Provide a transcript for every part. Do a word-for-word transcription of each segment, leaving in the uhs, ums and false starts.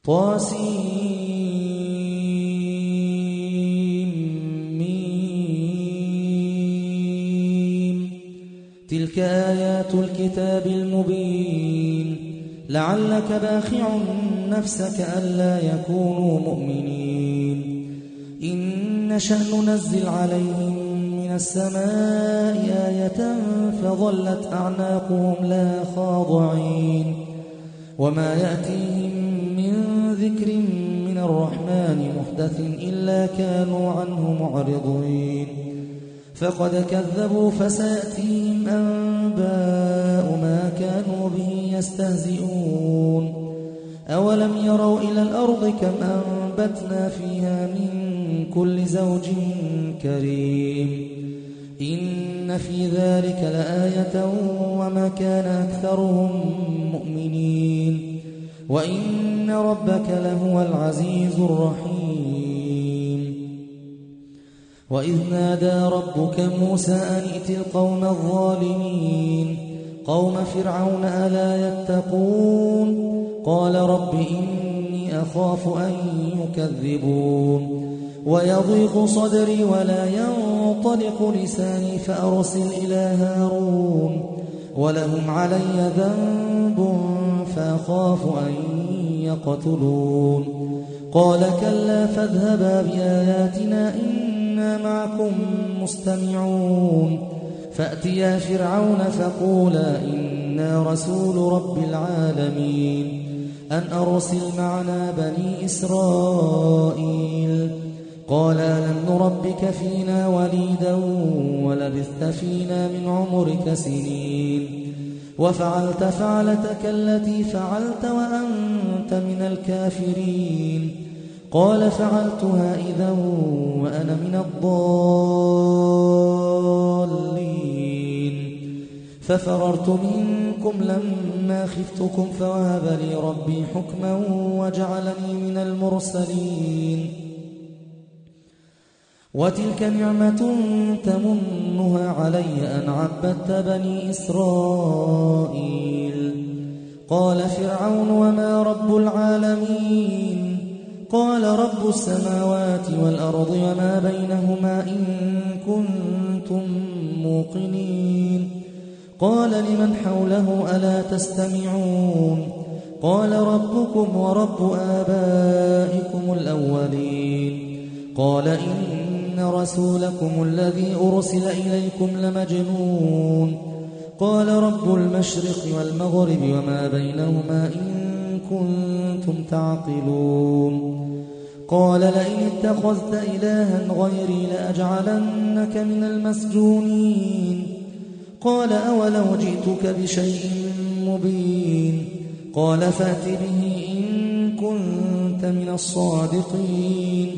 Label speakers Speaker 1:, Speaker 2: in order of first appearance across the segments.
Speaker 1: طاسيم. تلك آيات الكتاب المبين. لعلك باخع نفسك ألا يكونوا مؤمنين. إن نشأ ننزل عليهم من السماء آية فظلت أعناقهم لها خاضعين. وما يأتيهم من ذكر من الرحمن محدث إلا كانوا عنه معرضين. فقد كذبوا فسيأتيهم أنباء ما كانوا به يستهزئون. أولم يروا إلى الأرض كم أنبتنا فيها من كل زوج كريم. إن في ذلك لآية وما كان أكثرهم مؤمنين. وإن ربك لهو العزيز الرحيم. وإذ نادى ربك موسى أن ائت القوم الظالمين قوم فرعون ألا يتقون. قال رب إني أخاف أن يكذبون ويضيق صدري ولا ينطلق لساني فأرسل إلى هارون ولهم علي ذنب فأخاف أن يقتلون. قال كلا فاذهبا بآياتنا إنا معكم مستمعون. فأتيا فرعون فقولا إنا رسول رب العالمين أن أرسل معنا بني إسرائيل. قال ألم نربك فينا وليدا ولبثت فينا من عمرك سنين وفعلت فعلتك التي فعلت وأنت من الكافرين. قال فعلتها إذا وأنا من الضالين. ففررت منكم لما خفتكم فوهب لي ربي حكما وجعلني من المرسلين. وتلك نعمة تمنها علي أن عبدت بني إسرائيل. قال فرعون وما رب العالمين. قال رب السماوات والأرض وما بينهما إن كنتم موقنين. قال لمن حوله ألا تستمعون. قال ربكم ورب آبائكم الأولين. قال إن رسولكم الذي أرسل إليكم لمجنون. قال رب المشرق والمغرب وما بينهما إن كنتم تعقلون. قال لئن اتخذت إلها غيري لأجعلنك من المسجونين. قال أولو جئتك بشيء مبين. قال فأت به إن كنت من الصادقين.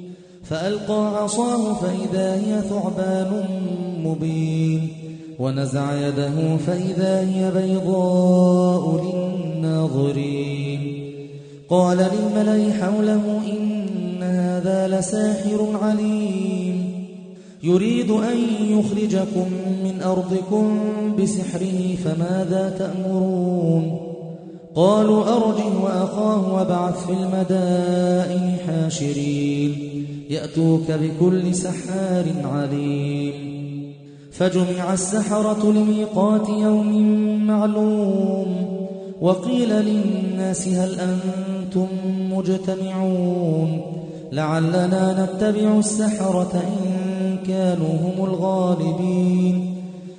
Speaker 1: فألقى عصاه فإذا هي ثعبان مبين ونزع يده فإذا هي بيضاء للناظرين. قال للملأ حوله إن هذا لساحر عليم يريد أن يخرجكم من أرضكم بسحره فماذا تأمرون. قالوا أرجه وأخاه وابعث في المدائن حاشرين يأتوك بكل سحار عليم. فجمع السحرة لميقات يوم معلوم. وقيل للناس هل أنتم مجتمعون لعلنا نتبع السحرة إن كانوا هم الغالبين.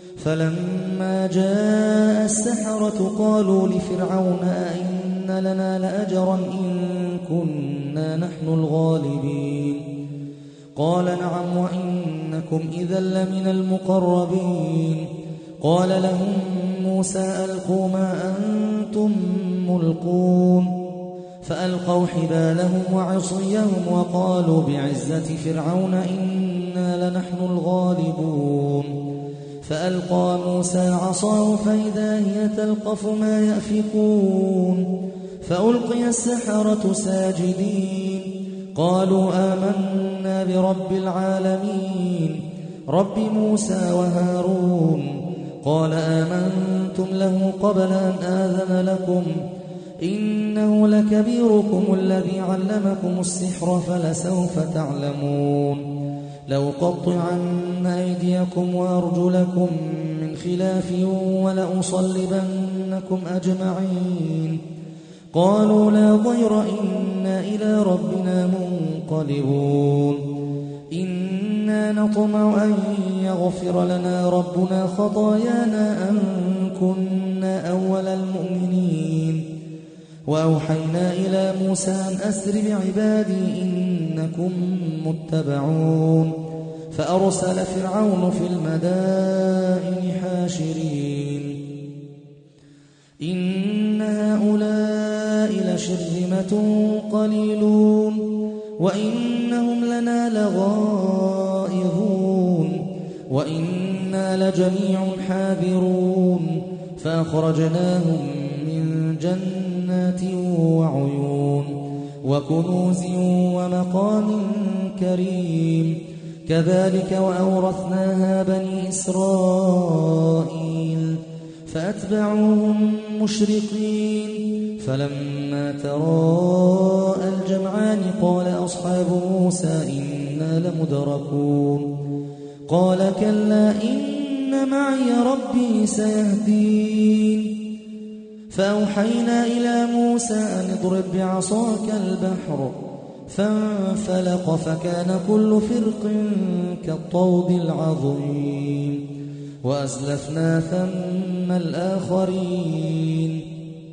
Speaker 1: فلما جاء السحرة قالوا لفرعون أئن لنا لأجرا إن كنا نحن الغالبين. قال نعم وإنكم إذا لمن المقربين. قال لهم موسى ألقوا ما أنتم ملقون. فألقوا حبالهم وعصيهم وقالوا بعزة فرعون إنا لنحن الغالبون. فألقى موسى عصاه فإذا هي تلقف ما يأفكون. فألقي السحرة ساجدين قالوا آمنا برب العالمين رب موسى وهارون. قال آمنتم له قبل أن آذن لكم إنه لكبيركم الذي علمكم السحر فلسوف تعلمون لأقطعن أيديكم وأرجلكم من خلاف ولأصلبنكم أجمعين قالوا لا ضير إنا إلى ربنا منقلبون إنا نطمع أن يغفر لنا ربنا خطايانا أن كنا أول المؤمنين وأوحينا إلى موسى أن أسر بعبادي إنكم متبعون فأرسل فرعون في المدائن حاشرين إن هؤلاء لشرذمة قليلون وإنهم لنا لغائظون وإنا لجميع حاذرون فأخرجناهم من جنات وعيون وكنوز ومقام كريم كذلك وأورثناها بني إسرائيل فأتبعوهم مشرقين فلما تراءى الجمعان قال أصحاب موسى إنا لمدركون قال كلا إن معي ربي سيهدين فأوحينا إلى موسى أن اضرب بعصاك البحر فانفلق فكان كل فرق كالطود العظيم وأزلفنا ثم الآخرين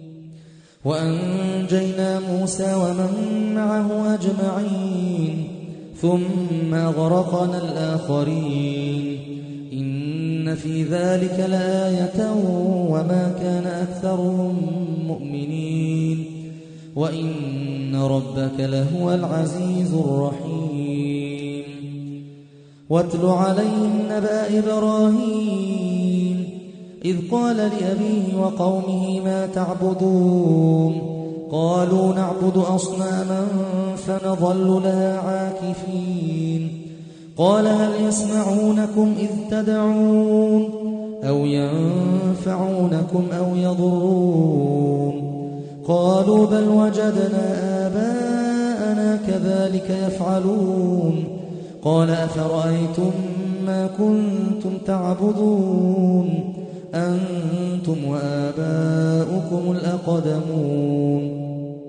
Speaker 1: وأنجينا موسى ومن معه أجمعين ثم أغرقنا الآخرين إن في ذلك لآية وما كان أكثرهم مؤمنين وإن ربك لهو العزيز الرحيم واتل عليهم نبأ إبراهيم إذ قال لأبيه وقومه ما تعبدون قالوا نعبد أصناما فنظل لها عاكفين قال هل يسمعونكم إذ تدعون أو ينفعونكم أو يضرون قالوا بل وجدنا آباءنا كذلك يفعلون قال أفرأيتم ما كنتم تعبدون أنتم وآباؤكم الأقدمون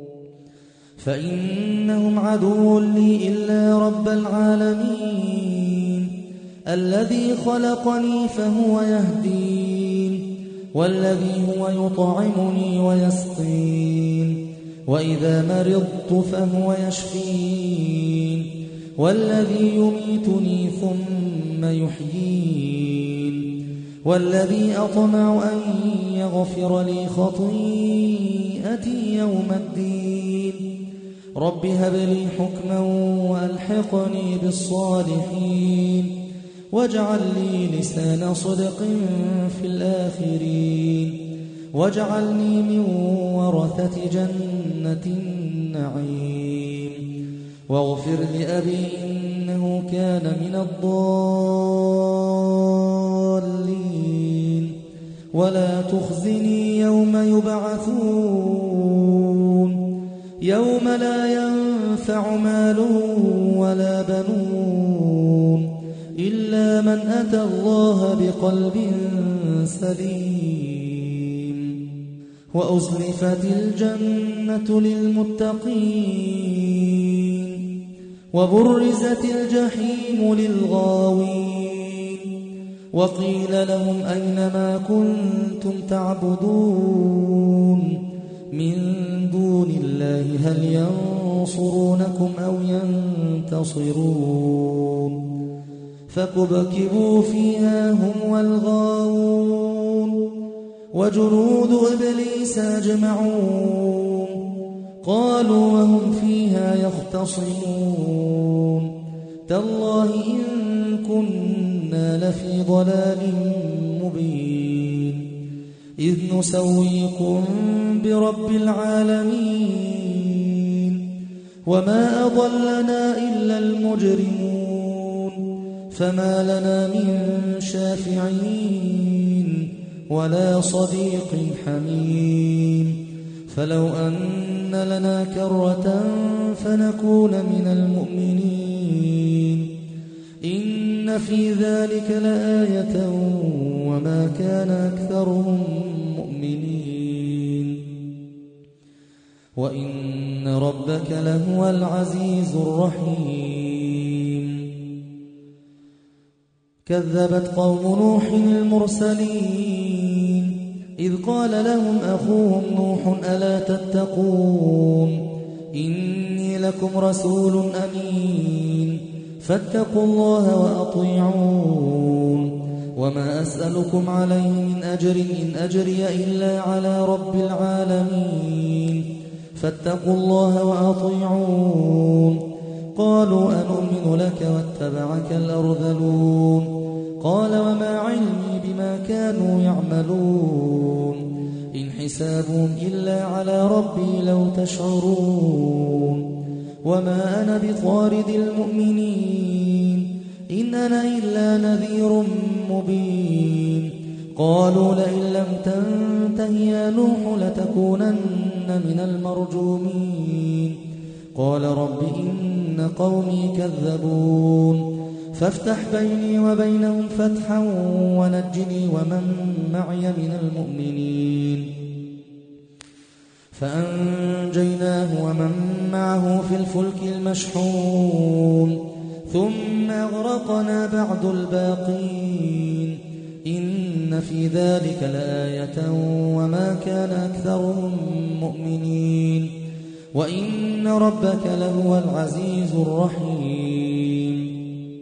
Speaker 1: فإنهم عدو لي إلا رب العالمين الذي خلقني فهو يهدين والذي هو يطعمني ويسقين وإذا مرضت فهو يشفين والذي يميتني ثم يحيين والذي أطمع أن يغفر لي خطيئتي يوم الدين رب هب لي حكما وألحقني بالصالحين واجعل لي لسان صدق في الآخرين واجعلني من ورثة جنة النعيم واغفر لأبي إنه كان من الضالين ولا تخزني يوم يبعثون يوم لا ينفع مال ولا بنون إلا من أتى الله بقلب سليم وأزلفت الجنة للمتقين وبرزت الجحيم للغاوين وقيل لهم أين ما كنتم تعبدون من دون الله هل ينصرونكم أو ينتصرون فكبكبوا فيها هم والغاوون وجنود إبليس أجمعون قالوا وهم فيها يختصمون تالله إن كنا لفي ضلال مبين إذ نسويكم برب العالمين وما أضلنا إلا المجرمون فما لنا من شافعين ولا صديق حميم فلو أن لنا كرة فنكون من المؤمنين إن في ذلك لآية وما كان أكثرهم مؤمنين وإن ربك لهو العزيز الرحيم كذبت قوم نوح المرسلين إذ قال لهم أخوهم نوح ألا تتقون إني لكم رسول أمين فاتقوا الله وأطيعون وما أسألكم عليه من أجر إن أجري إلا على رب العالمين فاتقوا الله وأطيعون قالوا أنؤمن لك واتبعك الأرذلون قال وما علمي بما كانوا يعملون إن حسابهم إلا على ربي لو تشعرون وما أنا بطارد المؤمنين إن أنا إلا نذير مبين قالوا لئن لم تنته يا نوح لتكونن من المرجومين قال رب إن قومي كذبون فافتح بيني وبينهم فتحا ونجني ومن معي من المؤمنين فأنجيناه ومن معه في الفلك المشحون ثم أغرقنا بعد الباقين إن في ذلك لآية وما كان أكثرهم مؤمنين وإن ربك لهو العزيز الرحيم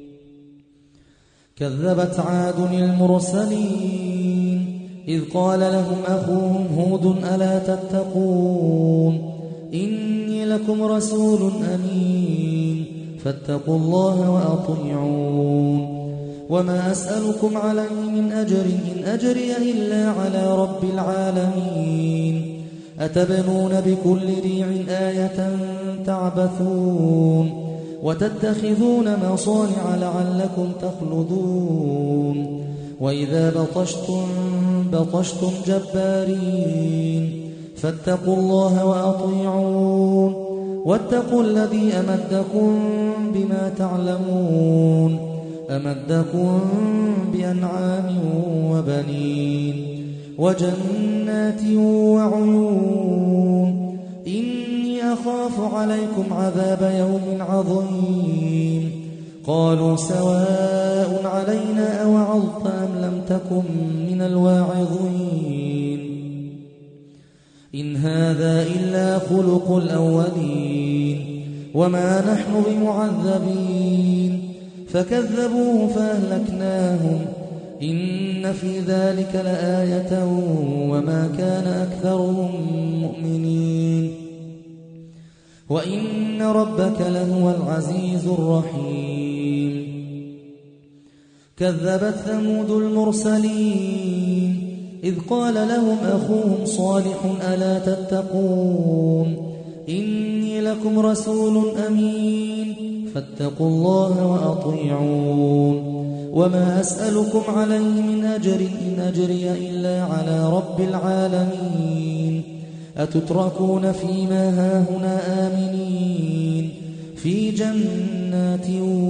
Speaker 1: كذبت عاد المرسلين إذ قال لهم أخوهم هود ألا تتقون إني لكم رسول أمين فاتقوا الله وأطيعون وما أسألكم عليه من أجر إن أجري إلا على رب العالمين أتبنون بكل ريع آية تعبثون وتتخذون مصانع لعلكم تخلدون وإذا بطشتم بطشتم جبارين فاتقوا الله وأطيعون واتقوا الذي أمدكم بما تعلمون أمدكم بأنعام وبنين وجنات وعيون إني أخاف عليكم عذاب يوم عظيم قالوا سواء علينا أوعظت أم لم تكن من الواعظين إن هذا إلا خلق الأولين وما نحن بمعذبين فكذبوه فأهلكناهم إن في ذلك لآية وما كان أكثرهم مؤمنين وإن ربك لهو العزيز الرحيم كذبت ثمود المرسلين إذ قال لهم أخوهم صالح ألا تتقون إني لكم رسول أمين فاتقوا الله وأطيعون وما أسألكم عليه من أجر إن أجري إلا على رب العالمين أتتركون فيما هاهنا آمنين في جنات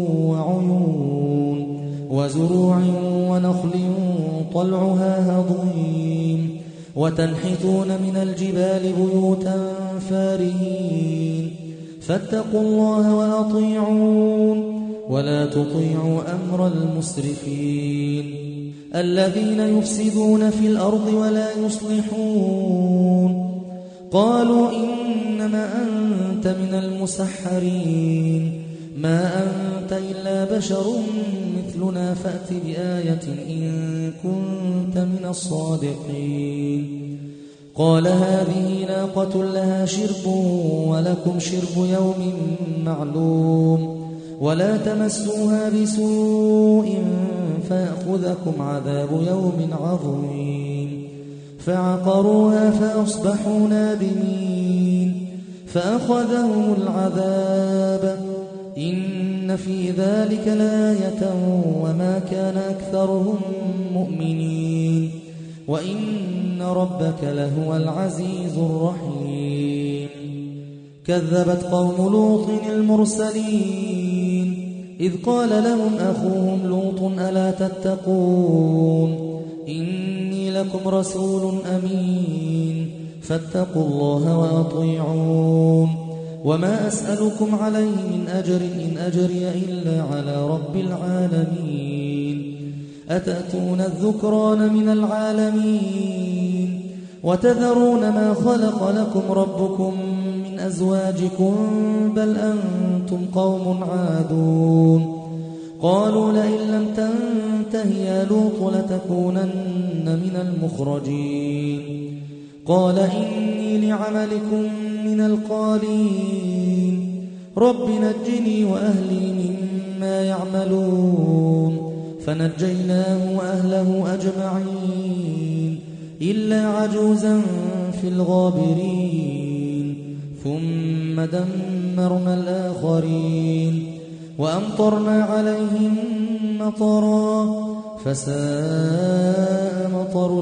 Speaker 1: وعيون وزروع ونخل طلعها هضيم وتنحتون من الجبال بيوتا فارهين فاتقوا الله وأطيعون ولا تطيعوا أمر المسرفين الذين يفسدون في الأرض ولا يصلحون قالوا إنما أنت من المسحرين ما أنت إلا بشر مثلنا فأت بآية إن كنت من الصادقين قال هذه ناقة لها شرب ولكم شرب يوم معلوم ولا تمسوها بسوء فيأخذكم عذاب يوم عظيم فعقروها فأصبحوا نادمين فأخذهم العذاب إن في ذلك لآية وما كان أكثرهم مؤمنين وإن ربك لهو العزيز الرحيم كذبت قوم لوط المرسلين إذ قال لهم أخوهم لوط ألا تتقون إني لكم رسول أمين فاتقوا الله وأطيعون وما أسألكم عليه من أجر إن أجري إلا على رب العالمين أتأتون الذكران من العالمين وتذرون ما خلق لكم ربكم من أزواجكم بل أنتم قوم عادون قالوا لئن لم تنته يا لوط لتكونن من المخرجين قال إني لعملكم من القالين رب نجني وأهلي مما يعملون فنجيناه وأهله أجمعين إلا عجوزا في الغابرين ثم دمرنا الآخرين وأمطرنا عليهم مطرا فساء مطر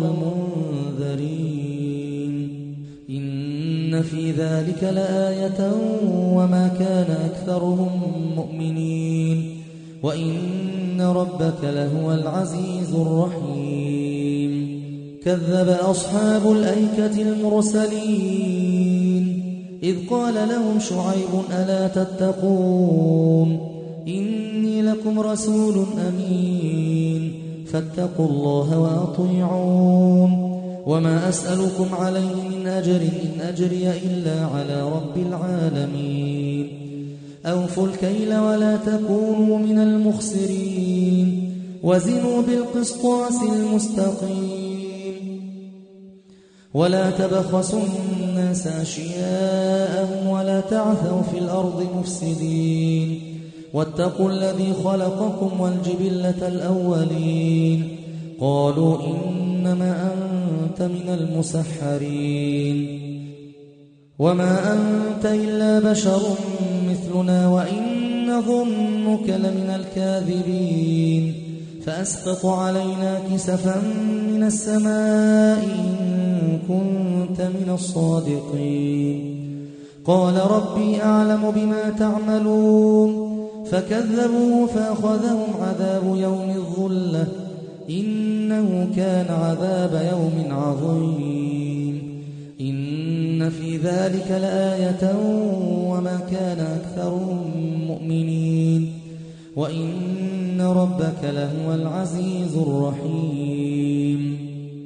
Speaker 1: المنذرين إن في ذلك لآية وما كان أكثرهم مؤمنين وإن ربك لهو العزيز الرحيم كذب أصحاب الأيكة المرسلين إذ قال لهم شعيب ألا تتقون إني لكم رسول أمين فاتقوا الله وأطيعون وما أسألكم عليه من أجر إن أجري إلا على رب العالمين أوفوا الكيل ولا تكونوا من المخسرين وزنوا بالقسطاس المستقيم ولا تبخسوا الناس أشياءهم ولا تعثوا في الأرض مفسدين واتقوا الذي خلقكم والجبلة الأولين قالوا إنما أنت من المسحرين وما أنت إلا بشر مثلنا وإن نظنك لمن الكاذبين فأسقط علينا كسفا من السماء إن كنت من الصادقين قال ربي أعلم بما تعملون فكذبوه فأخذهم عذاب يوم الظلة إنه كان عذاب يوم عظيم إن في ذلك لآية وما كان أكثرهم مؤمنين وإن ربك لهو العزيز الرحيم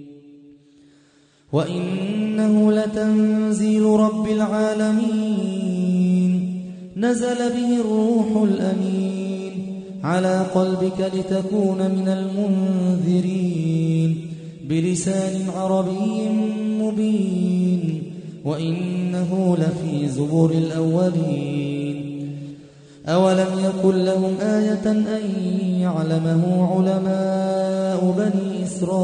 Speaker 1: وإنه لتنزيل رب العالمين نزل به الروح الأمين على قلبك لتكون من المنذرين بلسان عربي مبين وإنه لفي زبر الأولين أولم يكن لهم آية أن يعلمه علماء بني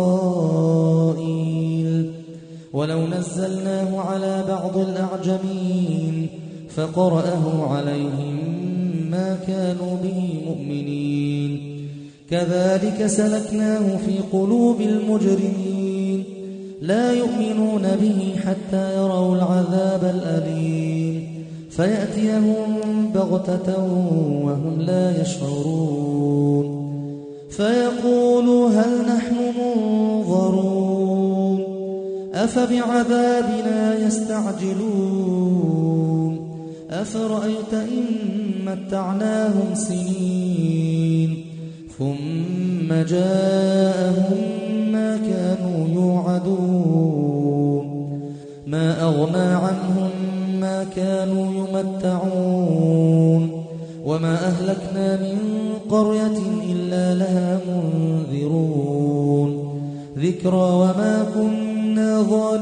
Speaker 1: إسرائيل ولو نزلناه على بعض الأعجمين فقرأه عليهم ما كانوا به مؤمنين كذلك سلكناه في قلوب المجرمين لا يؤمنون به حتى يروا العذاب الأليم فيأتيهم بغتة وهم لا يشعرون فيقولوا هل نحن منظرون أفبعذابنا يستعجلون أفرأيت إن متعناهم سنين ثم جاءهم ما كانوا يوعدون ما أغنى عنهم ما كانوا يمتعون وما أهلكنا من قرية إلا لها منذرون ذكرى وما كنا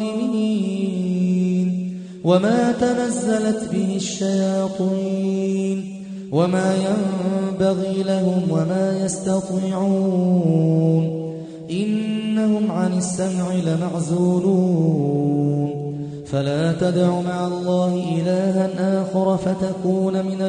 Speaker 1: ظالمين وما تنزلت به الشياطين وما ينبغي لهم وما يستطيعون إنهم عن السمع لمعزولون فلا تدع مع الله إلها آخر فتكون من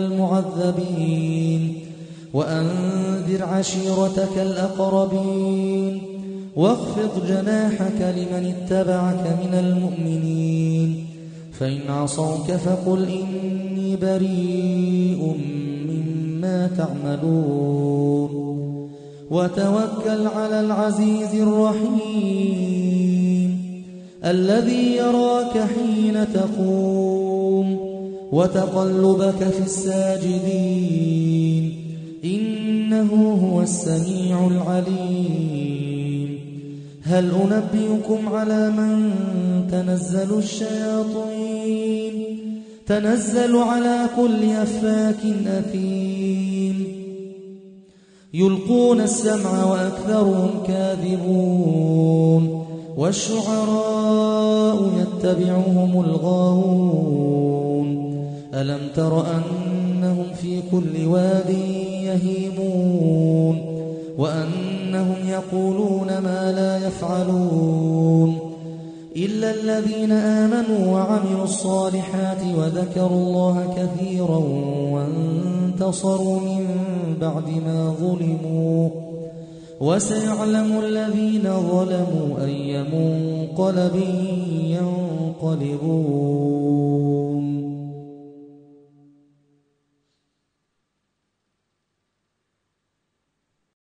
Speaker 1: المعذبين وأنذر عشيرتك الأقربين واخفض جناحك لمن اتبعك من المؤمنين فإن عصوك فقل إني بريء مما تعملون وتوكل على العزيز الرحيم الذي يراك حين تقوم وتقلبك في الساجدين إنه هو السميع العليم هل أنبئكم على من تنزل الشياطين تنزل على كل أفاك أثيم يلقون السمع وأكثرهم كاذبون والشعراء يتبعهم الغاوون ألم تر أنهم في كل واد يهيمون وأنهم يقولون ما لا يفعلون إلا الذين آمنوا وعملوا الصالحات وذكروا الله كثيرا وانتصروا من بعد ما ظلموا وسيعلم الذين ظلموا أي منقلب ينقلبون